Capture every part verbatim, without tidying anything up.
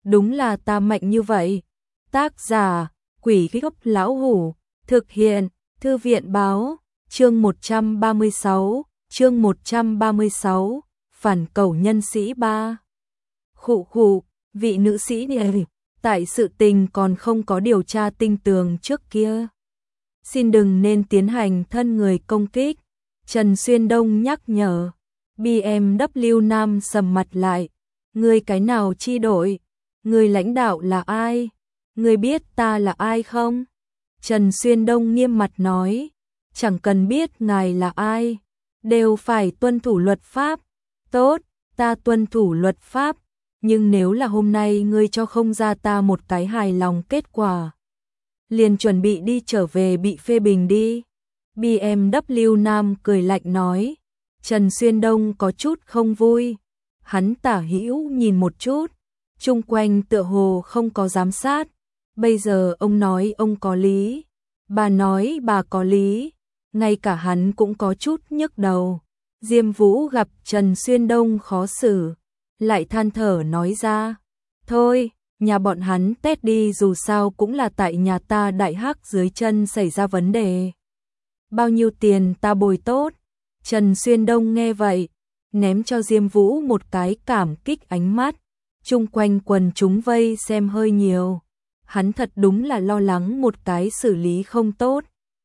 đúng là ta mạnh như vậy. Tác giả, Quỷ Gốc Lão Hủ, thực hiện, Thư viện Báo, chương một trăm ba mươi sáu, chương một trăm ba mươi sáu, phản cẩu nhân sĩ ba. Khụ khụ, vị nữ sĩ này, tại sự tình còn không có điều tra tinh tường trước kia. Xin đừng nên tiến hành thân người công kích, Trần Xuyên Đông nhắc nhở. bê em vê Nam sầm mặt lại, ngươi cái nào chi đội, người lãnh đạo là ai, ngươi biết ta là ai không? Trần Xuyên Đông nghiêm mặt nói, chẳng cần biết ngài là ai, đều phải tuân thủ luật pháp. Tốt, ta tuân thủ luật pháp, nhưng nếu là hôm nay ngươi cho không ra ta một cái hài lòng kết quả, liền chuẩn bị đi trở về bị phê bình đi. bê em vê Nam cười lạnh nói. Trần Xuyên Đông có chút không vui, hắn tả hữu nhìn một chút, chung quanh tựa hồ không có giám sát, bây giờ ông nói ông có lý, bà nói bà có lý, ngay cả hắn cũng có chút nhức đầu. Diêm Vũ gặp Trần Xuyên Đông khó xử, lại than thở nói ra, thôi, nhà bọn hắn tết đi, dù sao cũng là tại nhà ta Đại Hắc dưới chân xảy ra vấn đề. Bao nhiêu tiền ta bồi tốt? Trần Xuyên Đông nghe vậy, ném cho Diêm Vũ một cái cảm kích ánh mắt, chung quanh quần chúng vây xem hơi nhiều. Hắn thật đúng là lo lắng một cái xử lý không tốt,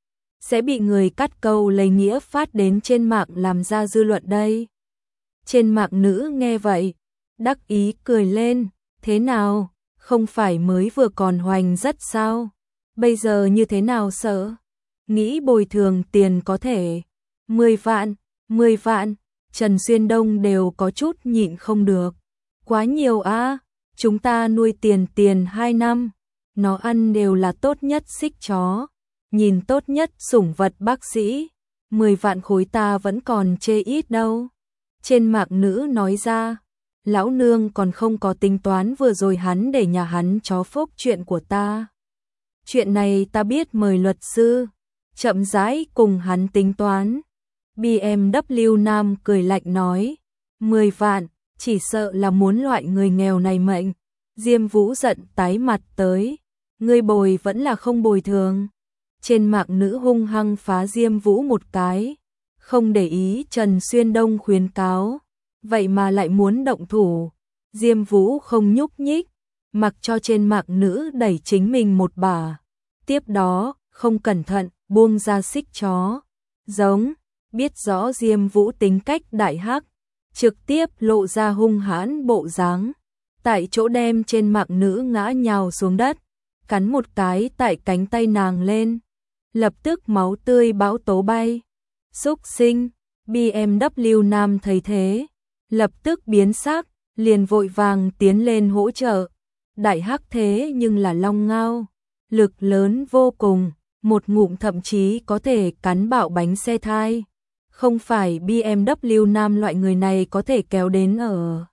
sẽ bị người cắt câu lấy nghĩa phát đến trên mạng làm ra dư luận đây. Trên mạng nữ nghe vậy, đắc ý cười lên, thế nào, không phải mới vừa còn hoành rất sao, bây giờ như thế nào sợ, nghĩ bồi thường tiền có thể, mười vạn, mười vạn, Trần Xuyên Đông đều có chút nhịn không được, quá nhiều á, chúng ta nuôi tiền tiền hai năm, nó ăn đều là tốt nhất xích chó, nhìn tốt nhất sủng vật bác sĩ, mười vạn khối ta vẫn còn chê ít đâu. Trên mạng nữ nói ra, lão nương còn không có tính toán vừa rồi hắn để nhà hắn chó phốc chuyện của ta. Chuyện này ta biết mời luật sư, chậm rãi cùng hắn tính toán. bê em vê Nam cười lạnh nói, mười vạn, chỉ sợ là muốn loại người nghèo này mệnh. Diêm Vũ giận tái mặt tới, ngươi bồi vẫn là không bồi thường. Trên mạng nữ hung hăng phá Diêm Vũ một cái, không để ý Trần Xuyên Đông khuyến cáo, vậy mà lại muốn động thủ. Diêm Vũ không nhúc nhích, mặc cho trên mạng nữ đẩy chính mình một bà, tiếp đó không cẩn thận buông ra xích chó, giống, biết rõ Diêm Vũ tính cách Đại Hắc, trực tiếp lộ ra hung hãn bộ dáng, tại chỗ đem trên mạng nữ ngã nhào xuống đất, cắn một cái tại cánh tay nàng lên, lập tức máu tươi bão tố bay. Xúc sinh, bê em vê Nam thấy thế, lập tức biến sắc, liền vội vàng tiến lên hỗ trợ. Đại Hắc thế nhưng là long ngao, lực lớn vô cùng, một ngụm thậm chí có thể cắn bạo bánh xe thai, không phải bê em vê Nam loại người này có thể kéo đến ở.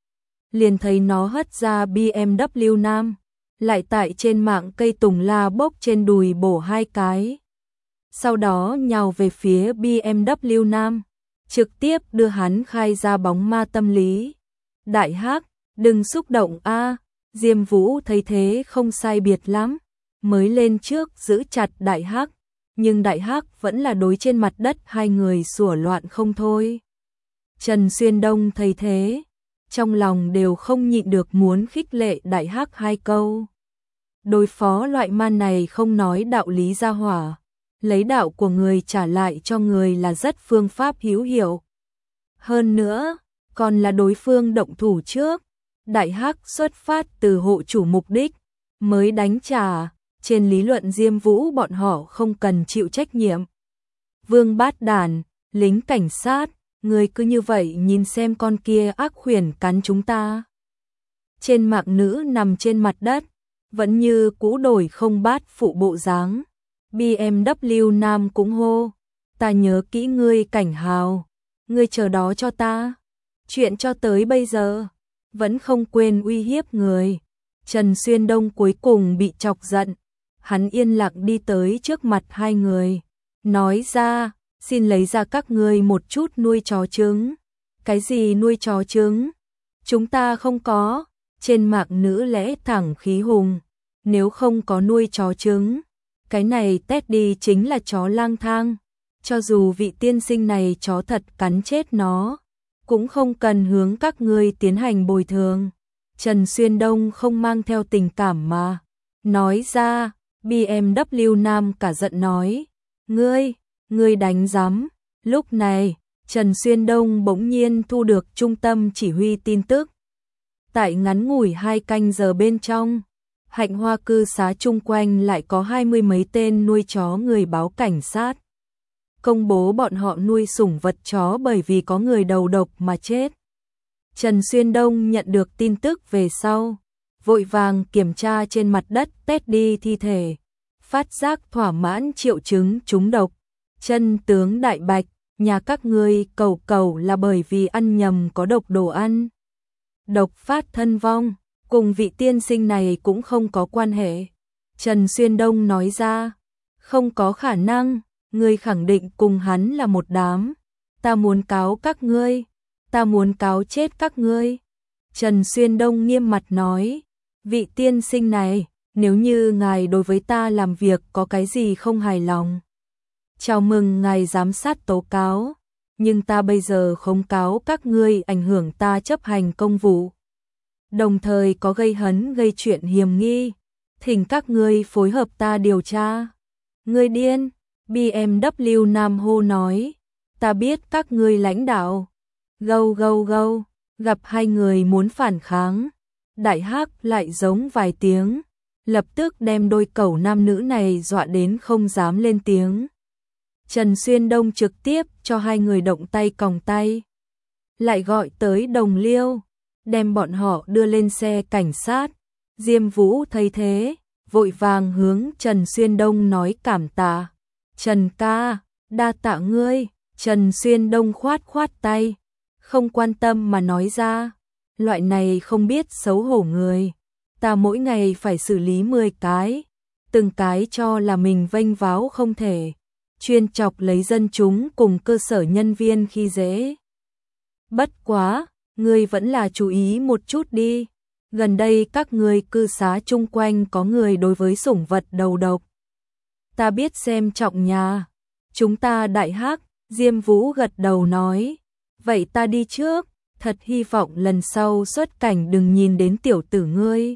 Liền thấy nó hất ra bê em vê Nam, lại tại trên mạng cây tùng la bốc trên đùi bổ hai cái. Sau đó nhào về phía bê em vê Nam, trực tiếp đưa hắn khai ra bóng ma tâm lý. Đại Hắc, đừng xúc động a. Diêm Vũ thấy thế không sai biệt lắm, mới lên trước giữ chặt Đại Hắc, nhưng Đại Hắc vẫn là đối trên mặt đất hai người sủa loạn không thôi. Trần Xuyên Đông thấy thế, trong lòng đều không nhịn được muốn khích lệ Đại Hắc hai câu. Đối phó loại man này không nói đạo lý ra hỏa, lấy đạo của người trả lại cho người là rất phương pháp hữu hiệu. Hơn nữa, còn là đối phương động thủ trước, Đại Hắc xuất phát từ hộ chủ mục đích, mới đánh trả, trên lý luận Diêm Vũ bọn họ không cần chịu trách nhiệm. Vương Bát Đản, lính cảnh sát, người cứ như vậy nhìn xem con kia ác khuyển cắn chúng ta. Trên mạng nữ nằm trên mặt đất, vẫn như cũ đổi không bát phụ bộ dáng. bê em vê Nam cũng hô, ta nhớ kỹ ngươi Cảnh Hào, ngươi chờ đó cho ta. Chuyện cho tới bây giờ, vẫn không quên uy hiếp người. Trần Xuyên Đông cuối cùng bị chọc giận, hắn yên lặng đi tới trước mặt hai người, nói ra, xin lấy ra các ngươi một chút nuôi chó trứng. Cái gì nuôi chó trứng? Chúng ta không có. trên mạng nữ lẽ thẳng khí hùng, nếu không có nuôi chó trứng, cái này Teddy chính là chó lang thang, cho dù vị tiên sinh này chó thật cắn chết nó, cũng không cần hướng các ngươi tiến hành bồi thường. Trần Xuyên Đông không mang theo tình cảm mà nói ra. bê em vê Nam cả giận nói, ngươi, ngươi đánh rắm. Lúc này, Trần Xuyên Đông bỗng nhiên thu được trung tâm chỉ huy tin tức. Tại ngắn ngủi hai canh giờ bên trong, Hạnh Hoa cư xá chung quanh lại có hai mươi mấy tên nuôi chó người báo cảnh sát. Công bố bọn họ nuôi sủng vật chó bởi vì có người đầu độc mà chết. Trần Xuyên Đông nhận được tin tức về sau, vội vàng kiểm tra trên mặt đất Teddy thi thể, phát giác thỏa mãn triệu chứng trúng độc. Chân tướng đại bạch, nhà các ngươi cầu cầu là bởi vì ăn nhầm có độc đồ ăn. Độc phát thân vong, cùng vị tiên sinh này cũng không có quan hệ. Trần Xuyên Đông nói ra, không có khả năng, ngươi khẳng định cùng hắn là một đám. Ta muốn cáo các ngươi, ta muốn cáo chết các ngươi. Trần Xuyên Đông nghiêm mặt nói, vị tiên sinh này, nếu như ngài đối với ta làm việc có cái gì không hài lòng, chào mừng ngài giám sát tố cáo, nhưng ta bây giờ không cáo các ngươi ảnh hưởng ta chấp hành công vụ, đồng thời có gây hấn gây chuyện hiềm nghi, thỉnh các ngươi phối hợp ta điều tra. Ngươi điên, bê em vê Nam hô nói, ta biết các ngươi lãnh đạo. Gâu gâu gâu, gặp hai người muốn phản kháng, Đại Hắc lại giống vài tiếng, lập tức đem đôi cẩu nam nữ này dọa đến không dám lên tiếng. Trần Xuyên Đông trực tiếp cho hai người động tay còng tay, lại gọi tới Đồng Liêu, đem bọn họ đưa lên xe cảnh sát. Diêm Vũ thấy thế, vội vàng hướng Trần Xuyên Đông nói cảm tạ. Trần ca, đa tạ ngươi. Trần Xuyên Đông khoát khoát tay, không quan tâm mà nói ra, loại này không biết xấu hổ người, ta mỗi ngày phải xử lý mười cái, từng cái cho là mình vênh váo không thể, chuyên chọc lấy dân chúng cùng cơ sở nhân viên khi dễ. Bất quá, ngươi vẫn là chú ý một chút đi, gần đây các ngươi cư xá chung quanh có người đối với sủng vật đầu độc. Ta biết xem trọng nhà, chúng ta Đại Hắc. Diêm Vũ gật đầu nói, vậy ta đi trước, thật hy vọng lần sau xuất cảnh đừng nhìn đến tiểu tử ngươi.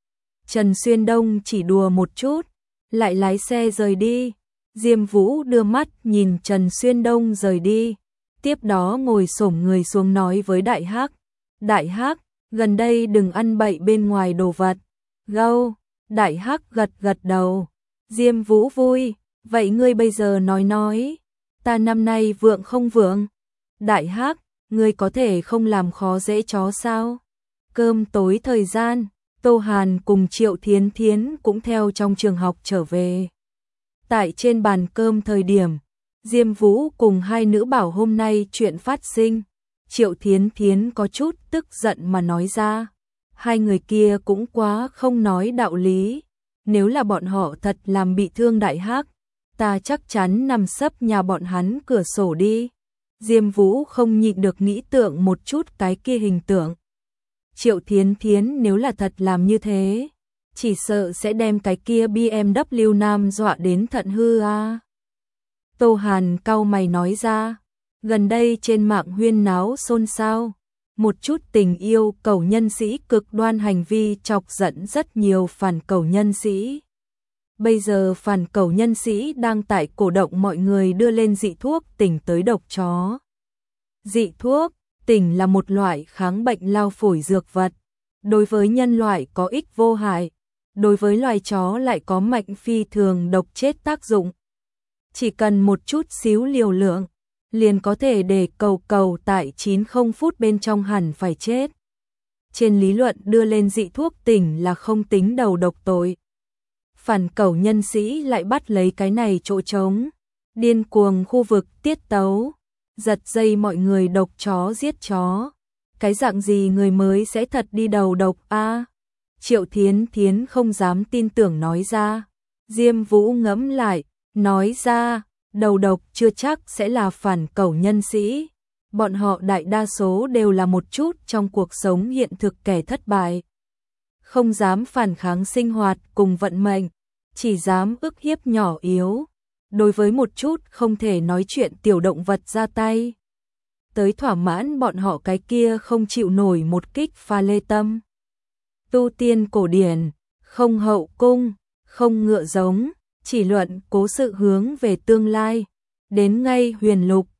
Trần Xuyên Đông chỉ đùa một chút, lại lái xe rời đi. Diêm Vũ đưa mắt nhìn Trần Xuyên Đông rời đi, tiếp đó ngồi xổm người xuống nói với Đại Hắc, Đại Hắc, gần đây đừng ăn bậy bên ngoài đồ vật. Gâu, Đại Hắc gật gật đầu. Diêm Vũ vui, vậy ngươi bây giờ nói nói, ta năm nay vượng không vượng? Đại Hắc, ngươi có thể không làm khó dễ chó sao? Cơm tối thời gian, Tô Hàn cùng Triệu Thiến Thiến cũng theo trong trường học trở về. Tại trên bàn cơm thời điểm, Diêm Vũ cùng hai nữ bảo hôm nay chuyện phát sinh, Triệu Thiến Thiến có chút tức giận mà nói ra, hai người kia cũng quá không nói đạo lý, nếu là bọn họ thật làm bị thương Đại Hắc, ta chắc chắn nằm sấp nhà bọn hắn cửa sổ đi. Diêm Vũ không nhịn được nghĩ tượng một chút cái kia hình tượng. Triệu Thiến Thiến nếu là thật làm như thế, chỉ sợ sẽ đem cái kia bê em vê Nam dọa đến thận hư a. Tô Hàn cau mày nói ra, gần đây trên mạng huyên náo xôn xao, một chút tình yêu cầu nhân sĩ cực đoan hành vi chọc giận rất nhiều phản cầu nhân sĩ. Bây giờ phản cầu nhân sĩ đang tại cổ động mọi người đưa lên dị thuốc tỉnh tới độc chó. Dị thuốc tỉnh là một loại kháng bệnh lao phổi dược vật, đối với nhân loại có ích vô hại, đối với loài chó lại có mạnh phi thường độc chết tác dụng. Chỉ cần một chút xíu liều lượng, liền có thể để cầu cầu tại chín mươi phút bên trong hẳn phải chết. Trên lý luận đưa lên dị thuốc tỉnh là không tính đầu độc tội. Phản cầu nhân sĩ lại bắt lấy cái này chỗ trống, điên cuồng khu vực tiết tấu, giật dây mọi người độc chó giết chó. Cái dạng gì người mới sẽ thật đi đầu độc a? À, Triệu Thiến Thiến không dám tin tưởng nói ra. Diêm Vũ ngẫm lại, nói ra, đầu độc chưa chắc sẽ là phản cầu nhân sĩ. Bọn họ đại đa số đều là một chút trong cuộc sống hiện thực kẻ thất bại. không dám phản kháng sinh hoạt cùng vận mệnh, chỉ dám ức hiếp nhỏ yếu, đối với một chút không thể nói chuyện tiểu động vật ra tay. Tới thỏa mãn bọn họ cái kia không chịu nổi một kích pha lê tâm. Tu tiên cổ điển, không hậu cung, không ngựa giống, chỉ luận cố sự hướng về tương lai, đến ngay huyền lục,